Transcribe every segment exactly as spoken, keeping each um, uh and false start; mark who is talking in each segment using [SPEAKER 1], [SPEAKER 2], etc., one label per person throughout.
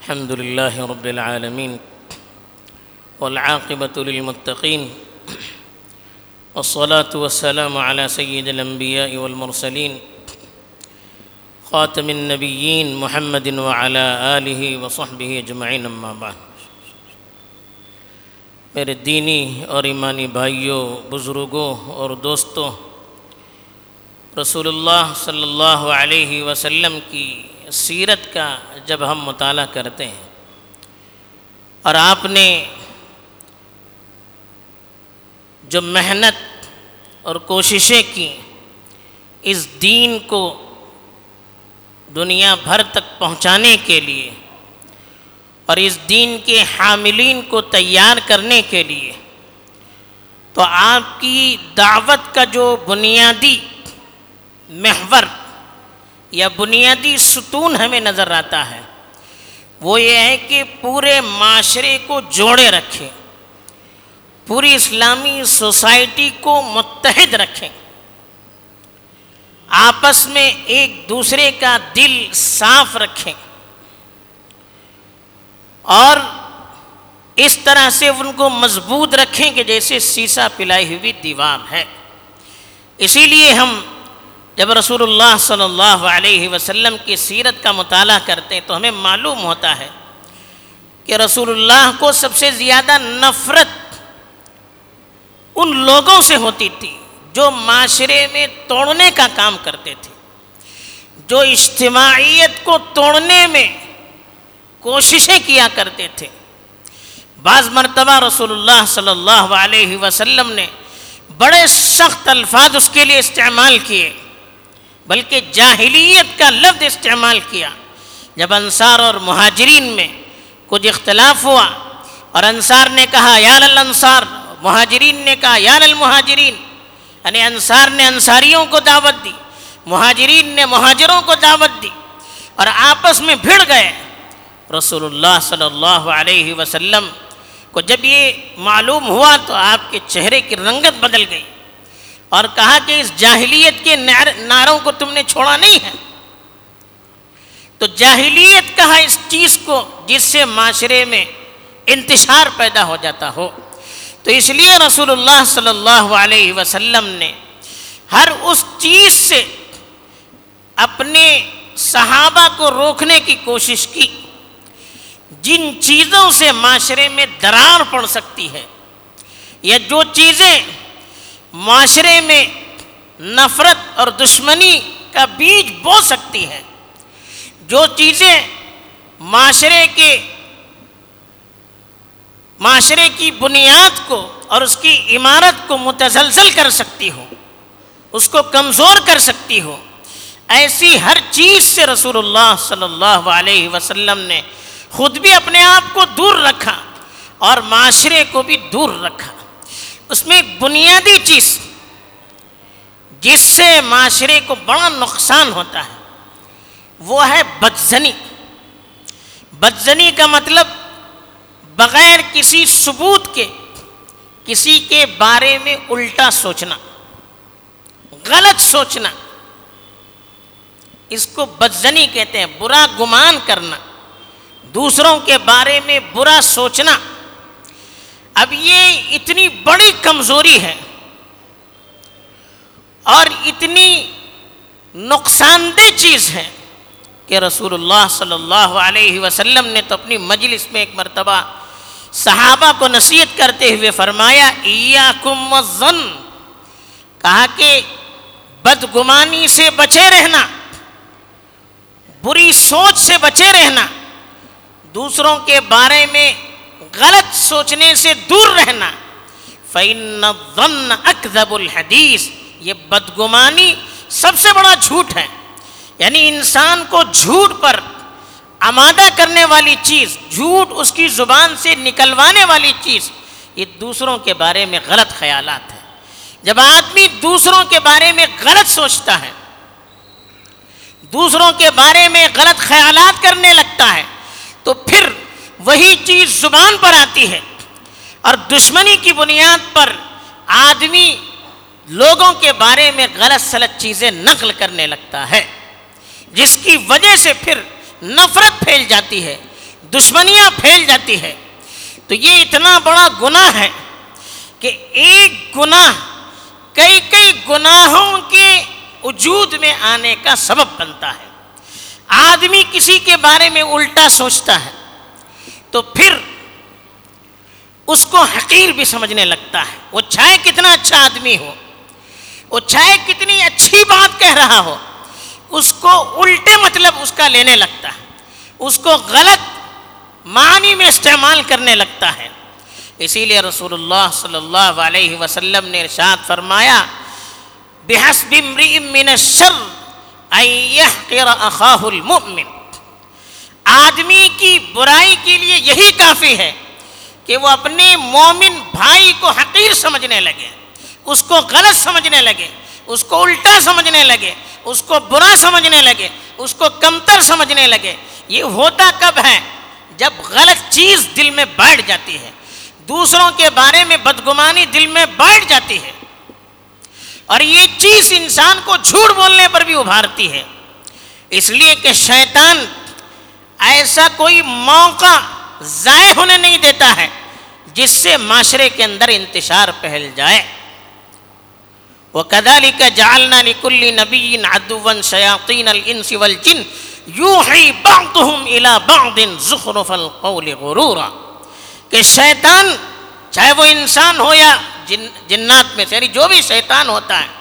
[SPEAKER 1] الحمد لله رب العالمين والعاقبة للمتقين والصلاة والسلام على سيد الأنبياء والمرسلين خاتم النبيين محمد وعلى آله وصحبه أجمعين اما بعد۔ میرے دینی اور ایمانی بھائیوں، بزرگوں اور دوستوں، رسول اللہ صلی اللہ علیہ وسلم کی سیرت کا جب ہم مطالعہ کرتے ہیں اور آپ نے جو محنت اور کوششیں کی اس دین کو دنیا بھر تک پہنچانے کے لیے اور اس دین کے حاملین کو تیار کرنے کے لیے، تو آپ کی دعوت کا جو بنیادی محور یا بنیادی ستون ہمیں نظر آتا ہے وہ یہ ہے کہ پورے معاشرے کو جوڑے رکھیں، پوری اسلامی سوسائٹی کو متحد رکھیں، آپس میں ایک دوسرے کا دل صاف رکھیں اور اس طرح سے ان کو مضبوط رکھیں کہ جیسے سیسا پلائی ہوئی دیوار ہے۔ اسی لیے ہم جب رسول اللہ صلی اللہ علیہ وسلم کی سیرت کا مطالعہ کرتے ہیں تو ہمیں معلوم ہوتا ہے کہ رسول اللہ کو سب سے زیادہ نفرت ان لوگوں سے ہوتی تھی جو معاشرے میں توڑنے کا کام کرتے تھے، جو اجتماعیت کو توڑنے میں کوششیں کیا کرتے تھے۔ بعض مرتبہ رسول اللہ صلی اللہ علیہ وسلم نے بڑے سخت الفاظ اس کے لیے استعمال کیے، بلکہ جاہلیت کا لفظ استعمال کیا۔ جب انصار اور مہاجرین میں کچھ اختلاف ہوا اور انصار نے کہا یا للانصار، مہاجرین نے کہا یا للمہاجرین، یعنی انصار نے انصاریوں کو دعوت دی، مہاجرین نے مہاجروں کو دعوت دی اور آپس میں بھڑ گئے۔ رسول اللہ صلی اللہ علیہ وسلم کو جب یہ معلوم ہوا تو آپ کے چہرے کی رنگت بدل گئی اور کہا کہ اس جاہلیت کے نعروں کو تم نے چھوڑا نہیں ہے۔ تو جاہلیت کہا اس چیز کو جس سے معاشرے میں انتشار پیدا ہو جاتا ہو، تو اس لیے رسول اللہ صلی اللہ علیہ وسلم نے ہر اس چیز سے اپنے صحابہ کو روکنے کی کوشش کی جن چیزوں سے معاشرے میں درار پڑ سکتی ہے یا جو چیزیں معاشرے میں نفرت اور دشمنی کا بیج بو سکتی ہے، جو چیزیں معاشرے کے معاشرے کی بنیاد کو اور اس کی عمارت کو متزلزل کر سکتی ہو، اس کو کمزور کر سکتی ہو، ایسی ہر چیز سے رسول اللہ صلی اللہ علیہ وسلم نے خود بھی اپنے آپ کو دور رکھا اور معاشرے کو بھی دور رکھا۔ اس میں ایک بنیادی چیز جس سے معاشرے کو بڑا نقصان ہوتا ہے وہ ہے بدزنی۔ بدزنی کا مطلب بغیر کسی ثبوت کے کسی کے بارے میں الٹا سوچنا، غلط سوچنا، اس کو بدزنی کہتے ہیں۔ برا گمان کرنا، دوسروں کے بارے میں برا سوچنا۔ اب یہ اتنی بڑی کمزوری ہے اور اتنی نقصان دہ چیز ہے کہ رسول اللہ صلی اللہ علیہ وسلم نے تو اپنی مجلس میں ایک مرتبہ صحابہ کو نصیحت کرتے ہوئے فرمایا ایاکم والظن، کہا کہ بدگمانی سے بچے رہنا، بری سوچ سے بچے رہنا، دوسروں کے بارے میں غلط سوچنے سے دور رہنا۔ فَإِنَّ الظَّنَّ أَكْذَبُ الْحَدِيثِ، یہ بدگمانی سب سے بڑا جھوٹ ہے، یعنی انسان کو جھوٹ پر آمادہ کرنے والی چیز، جھوٹ اس کی زبان سے نکلوانے والی چیز، یہ دوسروں کے بارے میں غلط خیالات ہیں۔ جب آدمی دوسروں کے بارے میں غلط سوچتا ہے، دوسروں کے بارے میں غلط خیالات کرنے لگتا ہے، تو پھر وہی چیز زبان پر آتی ہے اور دشمنی کی بنیاد پر آدمی لوگوں کے بارے میں غلط سلط چیزیں نقل کرنے لگتا ہے، جس کی وجہ سے پھر نفرت پھیل جاتی ہے، دشمنیاں پھیل جاتی ہے، تو یہ اتنا بڑا گناہ ہے کہ ایک گناہ کئی کئی گناہوں کے وجود میں آنے کا سبب بنتا ہے۔ آدمی کسی کے بارے میں الٹا سوچتا ہے تو پھر اس کو حقیر بھی سمجھنے لگتا ہے، وہ چاہے کتنا اچھا آدمی ہو، وہ چاہے کتنی اچھی بات کہہ رہا ہو، اس کو الٹے مطلب اس کا لینے لگتا ہے، اس کو غلط معنی میں استعمال کرنے لگتا ہے۔ اسی لیے رسول اللہ صلی اللہ علیہ وسلم نے ارشاد فرمایا بِحَسْبِ امْرِئٍ مِّنَ الشَّرِّ أَن يَحْقِرَ أَخَاهُ الْمُؤْمِنَ، آدمی کی برائی کے لیے یہی کافی ہے کہ وہ اپنے مومن بھائی کو حقیر سمجھنے لگے، اس کو غلط سمجھنے لگے، اس کو الٹا سمجھنے لگے، اس کو برا سمجھنے لگے، اس کو کمتر سمجھنے لگے۔ یہ ہوتا کب ہے؟ جب غلط چیز دل میں بیٹھ جاتی ہے، دوسروں کے بارے میں بدگمانی دل میں بیٹھ جاتی ہے، اور یہ چیز انسان کو جھوٹ بولنے پر بھی ابھارتی ہے۔ اس لیے کہ شیطان ایسا کوئی موقع ضائع ہونے نہیں دیتا ہے جس سے معاشرے کے اندر انتشار پھیل جائے۔ وَكَذَلِكَ جَعَلْنَا لِكُلِّ نَبِيٍّ عَدُوًّا شَيَاطِينَ الْإِنسِ وَالْجِنِّ يُوحِي بَعْضُهُمْ إِلَى بَعْضٍ زُخْرُفَ الْقَوْلِ غُرُورًا، کہ شیطان چاہے وہ انسان ہو یا جن جنات میں سے، یعنی جو بھی شیطان ہوتا ہے،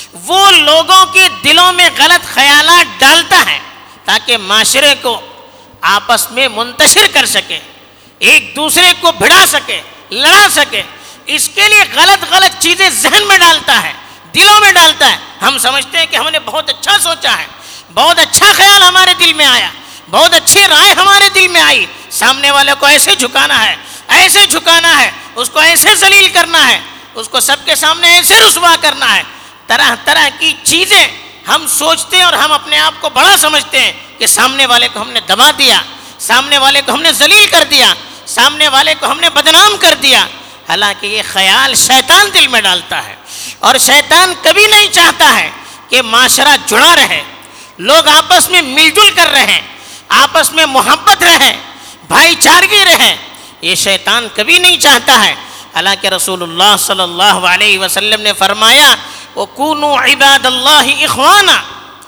[SPEAKER 1] وہ لوگوں کے دلوں میں غلط خیالات ڈالتا ہے تاکہ معاشرے کو آپس میں منتشر کر سکے، ایک دوسرے کو بھڑا سکے، لڑا سکے۔ اس کے لیے غلط غلط چیزیں ذہن میں ڈالتا ہے، دلوں میں ڈالتا ہے۔ ہم سمجھتے ہیں کہ ہم نے بہت اچھا سوچا ہے، بہت اچھا خیال ہمارے دل میں آیا، بہت اچھی رائے ہمارے دل میں آئی، سامنے والے کو ایسے جھکانا ہے، ایسے جھکانا ہے، اس کو ایسے ذلیل کرنا ہے، اس کو سب کے سامنے ایسے رسوا کرنا ہے۔ طرح طرح کی چیزیں ہم سوچتے ہیں اور ہم اپنے آپ کو بڑا سمجھتے ہیں کہ سامنے والے کو ہم نے دبا دیا، سامنے والے کو ہم نے ذلیل کر دیا، سامنے والے کو ہم نے بدنام کر دیا۔ حالانکہ یہ خیال شیطان دل میں ڈالتا ہے، اور شیطان کبھی نہیں چاہتا ہے کہ معاشرہ جڑا رہے، لوگ آپس میں مل جل کر رہیں، آپس میں محبت رہیں، بھائی چارگی رہیں۔ یہ شیطان کبھی نہیں چاہتا ہے۔ حالانکہ رسول اللہ صلی اللہ علیہ وسلم نے فرمایا وَكُونُوا عِبَادَ اللَّهِ إِخْوَانًا،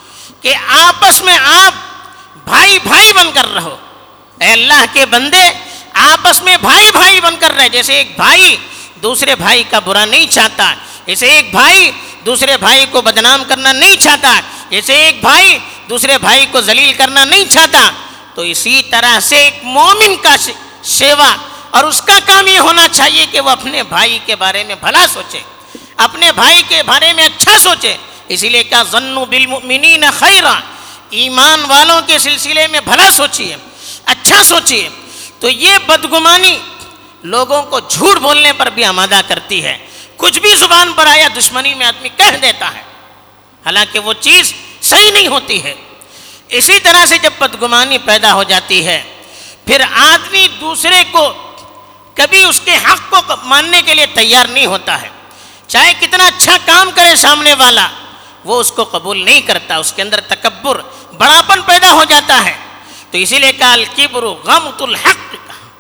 [SPEAKER 1] کہ آپس میں آپ بھائی بھائی بن کر رہو۔ اے اللہ کے بندے، آپس میں بھائی بھائی بن کر رہے، جیسے ایک بھائی دوسرے بھائی کا برا نہیں چاہتا، جیسے ایک بھائی دوسرے بھائی کو بدنام کرنا نہیں چاہتا، جیسے ایک بھائی دوسرے بھائی کو ذلیل کرنا نہیں چاہتا، تو اسی طرح سے ایک مومن کا سیوا اور اس کا کام یہ ہونا چاہیے کہ وہ اپنے بھائی کے بارے میں بھلا سوچے، اپنے بھائی کے بارے میں اچھا سوچے۔ اسی لیے کہا ظنوا بالمؤمنین خیرا، ایمان والوں کے سلسلے میں بھلا سوچیے، اچھا سوچیے۔ تو یہ بدگمانی لوگوں کو جھوٹ بولنے پر بھی آمادہ کرتی ہے، کچھ بھی زبان پر آیا دشمنی میں آدمی کہہ دیتا ہے، حالانکہ وہ چیز صحیح نہیں ہوتی ہے۔ اسی طرح سے جب بدگمانی پیدا ہو جاتی ہے، پھر آدمی دوسرے کو کبھی اس کے حق کو ماننے کے لیے تیار نہیں ہوتا ہے، چاہے کتنا اچھا کام کرے سامنے والا، وہ اس کو قبول نہیں کرتا، اس کے اندر تکبر، بڑاپن پیدا ہو جاتا ہے۔ تو اسی لیے کہا الکبر غمط الحق،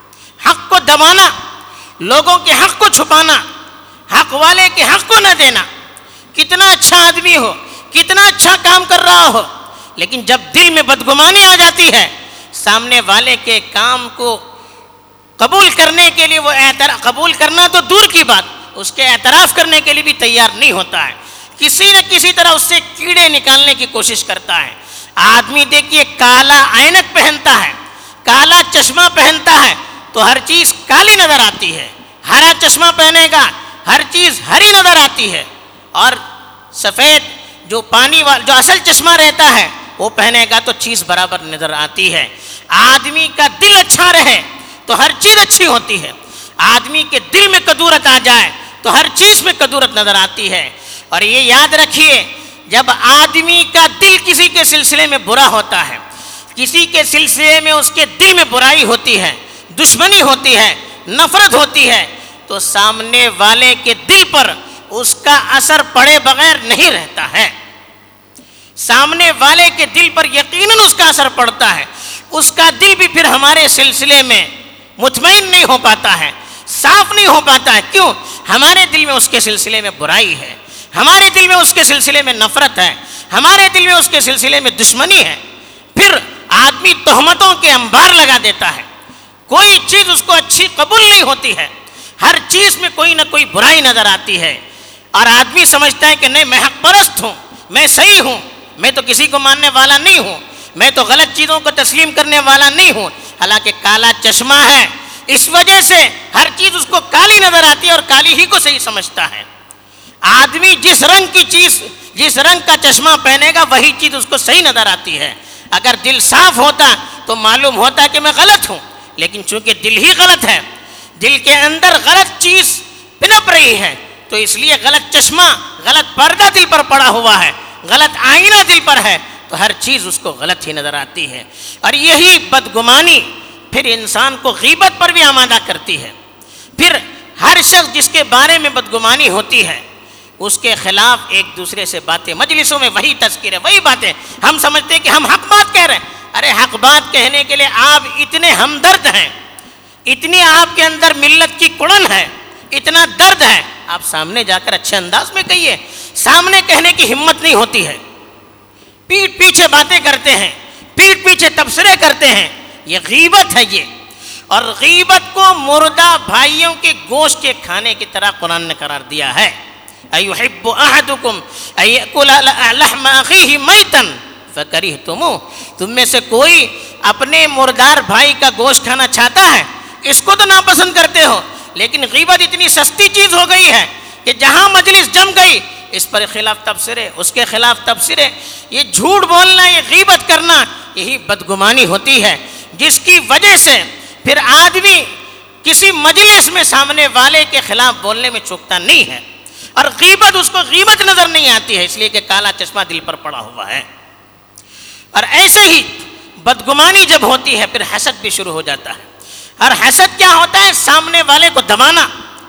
[SPEAKER 1] حق کو دبانا، لوگوں کے حق کو چھپانا، حق والے کے حق کو نہ دینا۔ کتنا اچھا آدمی ہو، کتنا اچھا کام کر رہا ہو، لیکن جب دل میں بدگمانی آ جاتی ہے، سامنے والے کے کام کو قبول کرنے کے لیے وہ اعتراف قبول کرنا تو دور کی بات، اس کے اعتراف کرنے کے لیے بھی تیار نہیں ہوتا ہے، کسی نہ کسی طرح اس سے کیڑے نکالنے کی کوشش کرتا ہے۔ آدمی دیکھیے کالا عینک پہنتا ہے، کالا چشمہ پہنتا ہے تو ہر چیز کالی نظر آتی ہے، ہرا چشمہ پہنے گا ہر چیز ہری نظر آتی ہے، اور سفید جو پانی والا جو اصل چشمہ رہتا ہے وہ پہنے گا تو چیز برابر نظر آتی ہے۔ آدمی کا دل اچھا رہے تو ہر چیز اچھی ہوتی ہے، آدمی کے دل میں کدورت آ جائے تو ہر چیز میں کدورت نظر آتی ہے۔ اور یہ یاد رکھیے، جب آدمی کا دل کسی کے سلسلے میں برا ہوتا ہے، کسی کے سلسلے میں اس کے دل میں برائی ہوتی ہے، دشمنی ہوتی ہے، نفرت ہوتی ہے، تو سامنے والے کے دل پر اس کا اثر پڑے بغیر نہیں رہتا ہے۔ سامنے والے کے دل پر یقیناً اس کا اثر پڑتا ہے، اس کا دل بھی پھر ہمارے سلسلے میں مطمئن نہیں ہو پاتا ہے، صاف نہیں ہو پاتا ہے۔ کیوں؟ ہمارے دل میں اس کے سلسلے میں برائی ہے، ہمارے دل میں اس کے سلسلے میں نفرت ہے، ہمارے دل میں اس کے سلسلے میں دشمنی ہے۔ پھر آدمی تہمتوں کے انبار لگا دیتا ہے، کوئی چیز اس کو اچھی قبول نہیں ہوتی ہے، ہر چیز میں کوئی نہ کوئی برائی نظر آتی ہے، اور آدمی سمجھتا ہے کہ نہیں میں حق پرست ہوں، میں صحیح ہوں، میں تو کسی کو ماننے والا نہیں ہوں، میں تو غلط چیزوں کو تسلیم کرنے والا نہیں ہوں۔ حالانکہ کالا چشمہ ہے، اس وجہ سے ہر چیز اس کو کالی نظر آتی ہے اور کالی ہی کو صحیح سمجھتا ہے۔ آدمی جس رنگ کی چیز، جس رنگ کا چشمہ پہنے گا وہی چیز اس کو صحیح نظر آتی ہے۔ اگر دل صاف ہوتا تو معلوم ہوتا کہ میں غلط ہوں، لیکن چونکہ دل ہی غلط ہے، دل کے اندر غلط چیز پنپ رہی ہے، تو اس لیے غلط چشمہ، غلط پردہ دل پر پڑا ہوا ہے، غلط آئینہ دل پر ہے، تو ہر چیز اس کو غلط ہی نظر آتی ہے۔ اور یہی بدگمانی پھر انسان کو غیبت پر بھی آمادہ کرتی ہے۔ پھر ہر شخص جس کے بارے میں بدگمانی ہوتی ہے اس کے خلاف ایک دوسرے سے باتیں، مجلسوں میں وہی تذکرے، وہی باتیں، ہم سمجھتے ہیں کہ ہم حق بات کہہ رہے ہیں۔ ارے حق بات کہنے کے لیے آپ اتنے ہمدرد ہیں، اتنی آپ کے اندر ملت کی کڑن ہے، اتنا درد ہے، آپ سامنے جا کر اچھے انداز میں کہیے۔ سامنے کہنے کی ہمت نہیں ہوتی ہے، پیٹ پیچھے باتیں کرتے ہیں، پیٹ پیچھے تبصرے کرتے ہیں، یہ غیبت ہے یہ۔ اور غیبت کو مردہ بھائیوں کے گوشت کے کھانے کی طرح قرآن نے قرار دیا ہے۔ ایحب احدکم ان یاکل لحم اخیہ میتا فکرہتموہ، تم میں سے کوئی اپنے مردار بھائی کا گوشت کھانا چاہتا ہے؟ اس کو تو ناپسند کرتے ہو، لیکن غیبت اتنی سستی چیز ہو گئی ہے کہ جہاں مجلس جم گئی اس پر خلاف تبصرے، اس کے خلاف تبصرے، یہ جھوٹ بولنا، یہ غیبت کرنا، یہی بدگمانی ہوتی ہے، جس کی وجہ سے پھر آدمی کسی مجلس میں سامنے والے کے خلاف بولنے میں چوکتا نہیں ہے، اور غیبت اس کو غیبت نظر نہیں آتی ہے، اس لیے کہ کالا چشمہ دل پر پڑا ہوا ہے۔ اور ایسے ہی بدگمانی جب ہوتی ہے پھر حسد بھی شروع ہو جاتا ہے۔ اور حسد کیا ہوتا ہے؟ سامنے والے کو دبانا،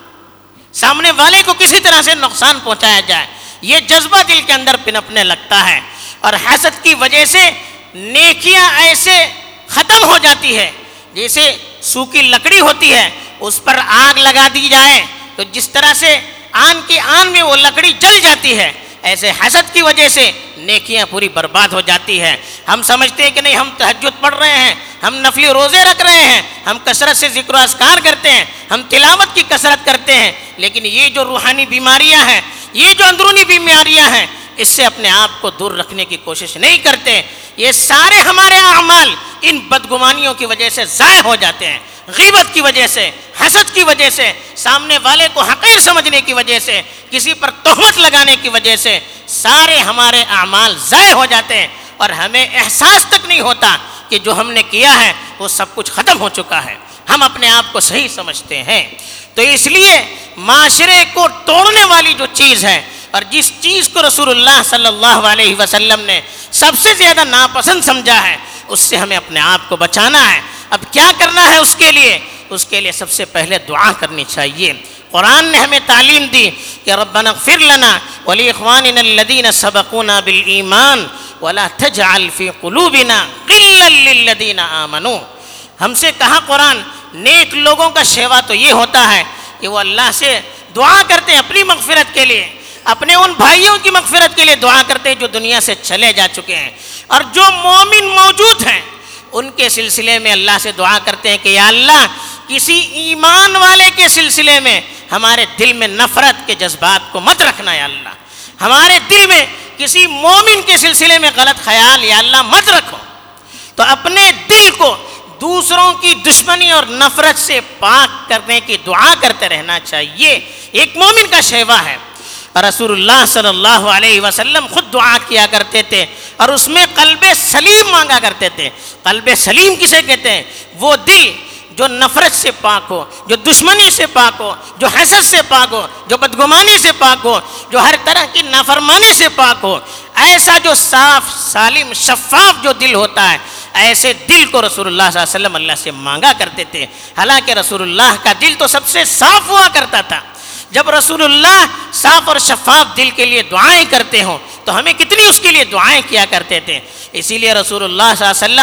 [SPEAKER 1] سامنے والے کو کسی طرح سے نقصان پہنچایا جائے، یہ جذبہ دل کے اندر پنپنے لگتا ہے، اور حسد کی وجہ سے نیکیاں ایسے ختم ہو جاتی ہے جیسے سوکھی لکڑی ہوتی ہے، اس پر آگ لگا دی جائے تو جس طرح سے آن کی آن میں وہ لکڑی جل جاتی ہے، ایسے حسد کی وجہ سے نیکیاں پوری برباد ہو جاتی ہے۔ ہم سمجھتے ہیں کہ نہیں ہم تہجد پڑھ رہے ہیں، ہم نفلی روزے رکھ رہے ہیں، ہم کثرت سے ذکر و اذکار کرتے ہیں، ہم تلاوت کی کثرت کرتے ہیں، لیکن یہ جو روحانی بیماریاں ہیں، یہ جو اندرونی بیماریاں ہیں، اس سے اپنے آپ کو دور رکھنے کی کوشش نہیں کرتے۔ یہ سارے ہمارے اعمال ان بدگمانیوں کی وجہ سے ضائع ہو جاتے ہیں، غیبت کی وجہ سے، حسد کی وجہ سے، سامنے والے کو حقیر سمجھنے کی وجہ سے، کسی پر تہمت لگانے کی وجہ سے سارے ہمارے اعمال ضائع ہو جاتے ہیں، اور ہمیں احساس تک نہیں ہوتا کہ جو ہم نے کیا ہے وہ سب کچھ ختم ہو چکا ہے، ہم اپنے آپ کو صحیح سمجھتے ہیں۔ تو اس لیے معاشرے کو توڑنے والی جو چیز ہے، اور جس چیز کو رسول اللہ صلی اللہ علیہ وسلم نے سب سے زیادہ ناپسند سمجھا ہے، اس سے ہمیں اپنے آپ کو بچانا ہے۔ اب کیا کرنا ہے اس کے لیے؟ اس کے لیے سب سے پہلے دعا کرنی چاہیے۔ قرآن نے ہمیں تعلیم دی کہ ربنا اغفر لنا ولاخواننا الذین سبقونا بالایمان ولا تجعل فی قلوبنا غلا للذین آمنوا۔ ہم سے کہا قرآن، نیک لوگوں کا شیوا تو یہ ہوتا ہے کہ وہ اللہ سے دعا کرتے ہیں اپنی مغفرت کے لیے، اپنے ان بھائیوں کی مغفرت کے لیے دعا کرتے ہیں جو دنیا سے چلے جا چکے ہیں، اور جو مومن موجود ہیں ان کے سلسلے میں اللہ سے دعا کرتے ہیں کہ یا اللہ کسی ایمان والے کے سلسلے میں ہمارے دل میں نفرت کے جذبات کو مت رکھنا یا اللہ، ہمارے دل میں کسی مومن کے سلسلے میں غلط خیال یا اللہ مت رکھو۔ تو اپنے دل کو دوسروں کی دشمنی اور نفرت سے پاک کرنے کی دعا کرتے رہنا چاہیے، ایک مومن کا شیوا ہے۔ اور رسول اللہ صلی اللہ علیہ وسلم خود دعا کیا کرتے تھے، اور اس میں قلب سلیم مانگا کرتے تھے۔ قلب سلیم کسے کہتے ہیں؟ وہ دل جو نفرت سے پاک ہو، جو دشمنی سے پاک ہو، جو حسد سے پاک ہو، جو بدگمانی سے پاک ہو، جو ہر طرح کی نافرمانی سے پاک ہو، ایسا جو صاف سالم شفاف جو دل ہوتا ہے، ایسے دل کو رسول اللہ صلی اللہ علیہ وسلم اللہ سے مانگا کرتے تھے۔ حالانکہ رسول اللہ کا دل تو سب سے صاف ہوا کرتا تھا۔ جب رسول اللہ صاف اور شفاف دل کے لیے دعائیں کرتے ہوں تو ہمیں کتنی اس کے لیے دعائیں کیا کرتے تھے۔ اسی لیے رسول اللہ صلی اللہ علیہ وسلم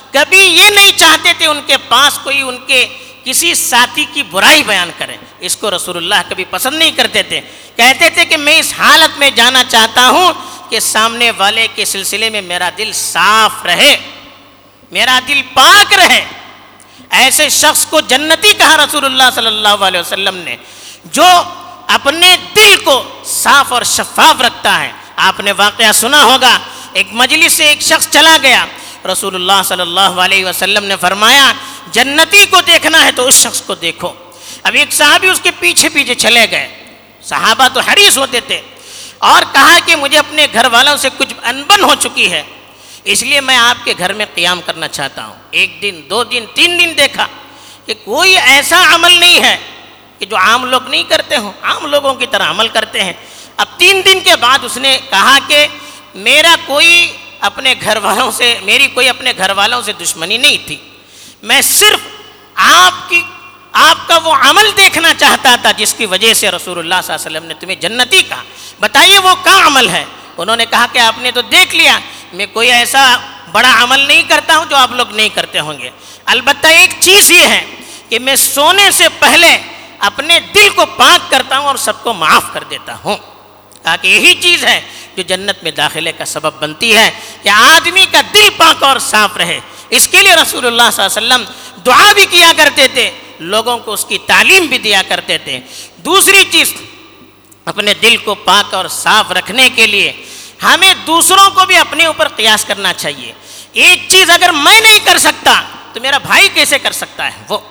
[SPEAKER 1] کبھی یہ نہیں چاہتے تھے ان کے پاس کوئی ان کے کسی ساتھی کی برائی بیان کرے. اس کو رسول اللہ کبھی پسند نہیں کرتے تھے. کہتے تھے کہ میں اس حالت میں جانا چاہتا ہوں کہ سامنے والے کے سلسلے میں میرا دل صاف رہے, میرا دل پاک رہے. ایسے شخص کو جنتی کہا رسول اللہ صلی اللہ علیہ وسلم نے, جو اپنے دل کو صاف اور شفاف رکھتا ہے. آپ نے واقعہ سنا ہوگا, ایک مجلس سے ایک شخص چلا گیا, رسول اللہ صلی اللہ علیہ وسلم نے فرمایا جنتی کو دیکھنا ہے تو اس شخص کو دیکھو. اب ایک صحابی اس کے پیچھے پیچھے چلے گئے, صحابہ تو حریص ہوتے تھے, اور کہا کہ مجھے اپنے گھر والوں سے کچھ انبن ہو چکی ہے, اس لیے میں آپ کے گھر میں قیام کرنا چاہتا ہوں. ایک دن, دو دن, تین دن دیکھا کہ کوئی ایسا عمل نہیں ہے کہ جو عام لوگ نہیں کرتے ہوں, عام لوگوں کی طرح عمل کرتے ہیں. اب تین دن کے بعد اس نے کہا کہ میرا کوئی اپنے گھر والوں سے میری کوئی اپنے گھر والوں سے دشمنی نہیں تھی, میں صرف آپ کی آپ کا وہ عمل دیکھنا چاہتا تھا جس کی وجہ سے رسول اللہ صلی اللہ علیہ وسلم نے تمہیں جنتی کہا, بتائیے وہ کیا عمل ہے. انہوں نے کہا کہ آپ نے تو دیکھ لیا میں کوئی ایسا بڑا عمل نہیں کرتا ہوں جو آپ لوگ نہیں کرتے ہوں گے, البتہ ایک چیز یہ ہے کہ میں سونے سے پہلے اپنے دل کو پاک کرتا ہوں اور سب کو معاف کر دیتا ہوں. کہا کہ یہی چیز ہے جو جنت میں داخلے کا سبب بنتی ہے کہ آدمی کا دل پاک اور صاف رہے. اس کے لیے رسول اللہ صلی اللہ علیہ وسلم دعا بھی کیا کرتے تھے, لوگوں کو اس کی تعلیم بھی دیا کرتے تھے. دوسری چیز, اپنے دل کو پاک اور صاف رکھنے کے لیے ہمیں دوسروں کو بھی اپنے اوپر قیاس کرنا چاہیے. ایک چیز اگر میں نہیں کر سکتا تو میرا بھائی کیسے کر سکتا ہے. وہ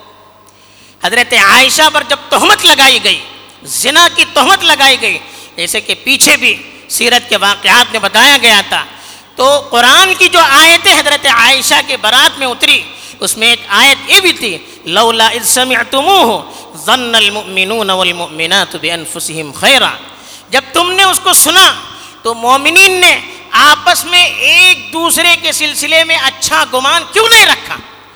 [SPEAKER 1] حضرت عائشہ پر جب تہمت لگائی گئی, زنا کی تہمت لگائی گئی, جیسے کہ پیچھے بھی سیرت کے واقعات میں بتایا گیا تھا, تو قرآن کی جو آیتیں حضرت عائشہ کے برات میں اتری, اس میں ایک آیت یہ بھی تھی, لولا اذ سمعتموہ ظن المؤمنون والمؤمنات بانفسہم خیرا. جب تم نے اس کو سنا تو مومنین نے آپس میں ایک دوسرے کے سلسلے میں اچھا گمان کیوں نہیں رکھا.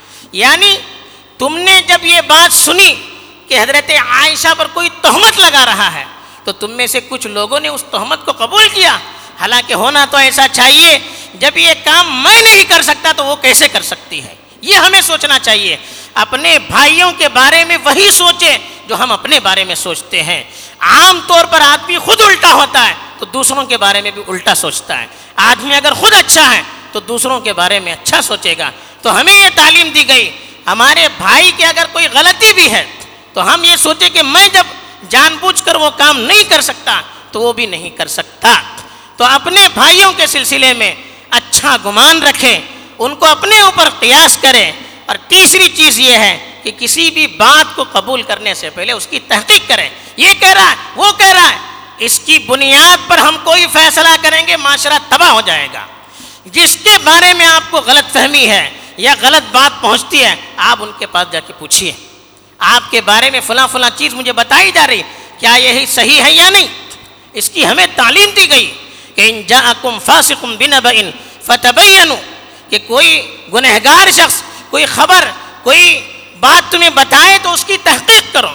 [SPEAKER 1] یعنی تم نے جب یہ بات سنی کہ حضرت عائشہ پر کوئی تہمت لگا رہا ہے تو تم میں سے کچھ لوگوں نے اس تہمت کو قبول کیا, حالانکہ ہونا تو ایسا چاہیے جب یہ کام میں نہیں کر سکتا تو وہ کیسے کر سکتی ہے. یہ ہمیں سوچنا چاہیے, اپنے بھائیوں کے بارے میں وہی سوچیں جو ہم اپنے بارے میں سوچتے ہیں. عام طور پر آدمی خود الٹا ہوتا ہے تو دوسروں کے بارے میں بھی الٹا سوچتا ہے. آدمی اگر خود اچھا ہے تو دوسروں کے بارے میں اچھا سوچے گا. تو ہمیں یہ تعلیم دی گئی, ہمارے بھائی کی اگر کوئی غلطی بھی ہے تو ہم یہ سوچیں کہ میں جب جان بوجھ کر وہ کام نہیں کر سکتا تو وہ بھی نہیں کر سکتا. تو اپنے بھائیوں کے سلسلے میں اچھا گمان رکھیں, ان کو اپنے اوپر قیاس کریں. اور تیسری چیز یہ ہے کہ کسی بھی بات کو قبول کرنے سے پہلے اس کی تحقیق کریں. یہ کہہ رہا ہے, وہ کہہ رہا ہے, اس کی بنیاد پر ہم کوئی فیصلہ کریں گے معاشرہ تباہ ہو جائے گا. جس کے بارے میں آپ کو غلط فہمی ہے یا غلط بات پہنچتی ہے, آپ ان کے پاس جا کے پوچھیے, آپ کے بارے میں فلاں فلاں چیز مجھے بتائی جا رہی, کیا یہی صحیح ہے یا نہیں. اس کی ہمیں تعلیم دی گئی کہ ان جاءکم فاسق بنبأ فتبینوا, کہ کوئی گنہگار شخص کوئی خبر کوئی بات تمہیں بتائے تو اس کی تحقیق کرو.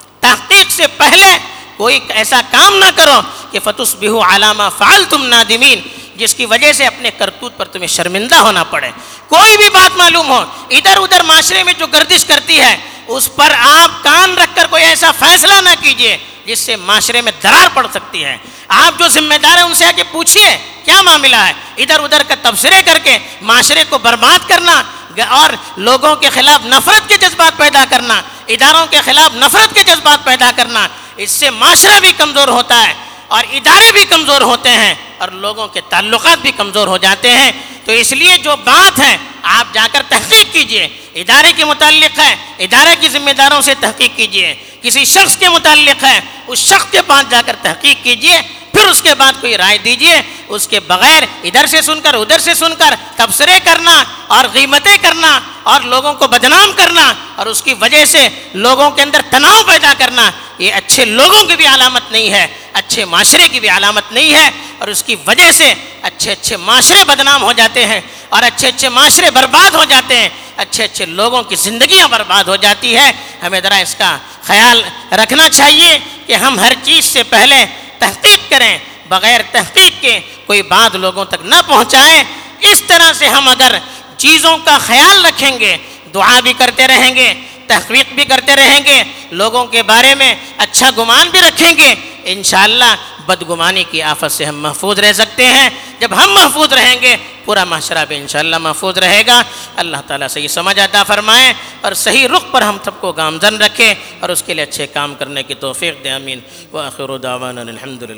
[SPEAKER 1] تحقیق سے پہلے کوئی ایسا کام نہ کرو کہ فتصبحوا علی ما فعلتم نادمین, جس کی وجہ سے اپنے کرتوت پر تمہیں شرمندہ ہونا پڑے. کوئی بھی بات معلوم ہو, ادھر ادھر معاشرے میں جو گردش کرتی ہے اس پر آپ کان رکھ کر کوئی ایسا فیصلہ نہ کیجئے جس سے معاشرے میں درار پڑ سکتی ہے. آپ جو ذمہ دار ہیں ان سے آ کے پوچھئے کیا معاملہ ہے. ادھر ادھر کا تبصرے کر کے معاشرے کو برباد کرنا اور لوگوں کے خلاف نفرت کے جذبات پیدا کرنا, اداروں کے خلاف نفرت کے جذبات پیدا کرنا, اس سے معاشرہ بھی کمزور ہوتا ہے اور ادارے بھی کمزور ہوتے ہیں اور لوگوں کے تعلقات بھی کمزور ہو جاتے ہیں. تو اس لیے جو بات ہے آپ جا کر تحقیق کیجئے, ادارے کے متعلق ہے ادارے کی ذمہ داروں سے تحقیق کیجئے, کسی شخص کے متعلق ہے اس شخص کے پاس جا کر تحقیق کیجئے, پھر اس کے بعد کوئی رائے دیجئے. اس کے بغیر ادھر سے سن کر ادھر سے سن کر تبصرے کرنا اور غیبتیں کرنا اور لوگوں کو بدنام کرنا اور اس کی وجہ سے لوگوں کے اندر تناؤ پیدا کرنا, یہ اچھے لوگوں کی بھی علامت نہیں ہے, اچھے معاشرے کی بھی علامت نہیں ہے. اور اس کی وجہ سے اچھے اچھے معاشرے بدنام ہو جاتے ہیں اور اچھے اچھے معاشرے برباد ہو جاتے ہیں, اچھے اچھے لوگوں کی زندگیاں برباد ہو جاتی ہے. ہمیں ذرا اس کا خیال رکھنا چاہیے کہ ہم ہر چیز سے پہلے تحقیق کریں, بغیر تحقیق کے کوئی بات لوگوں تک نہ پہنچائیں. اس طرح سے ہم اگر چیزوں کا خیال رکھیں گے، دعا بھی کرتے رہیں گے، تحقیق بھی کرتے رہیں گے، لوگوں کے بارے میں اچھا گمان بھی رکھیں گے، انشاءاللہ بدگمانی کی آفت سے ہم محفوظ رہ سکتے ہیں۔ جب ہم محفوظ رہیں گے پورا معاشرہ بھی انشاءاللہ محفوظ رہے گا۔ اللہ تعالیٰ صحیح سمجھ عطا فرمائیں اور صحیح رخ پر ہم سب کو گامزن رکھیں اور اس کے لیے اچھے کام کرنے کی توفیق دے، آمین۔ وآخر دعوانا الحمدللہ۔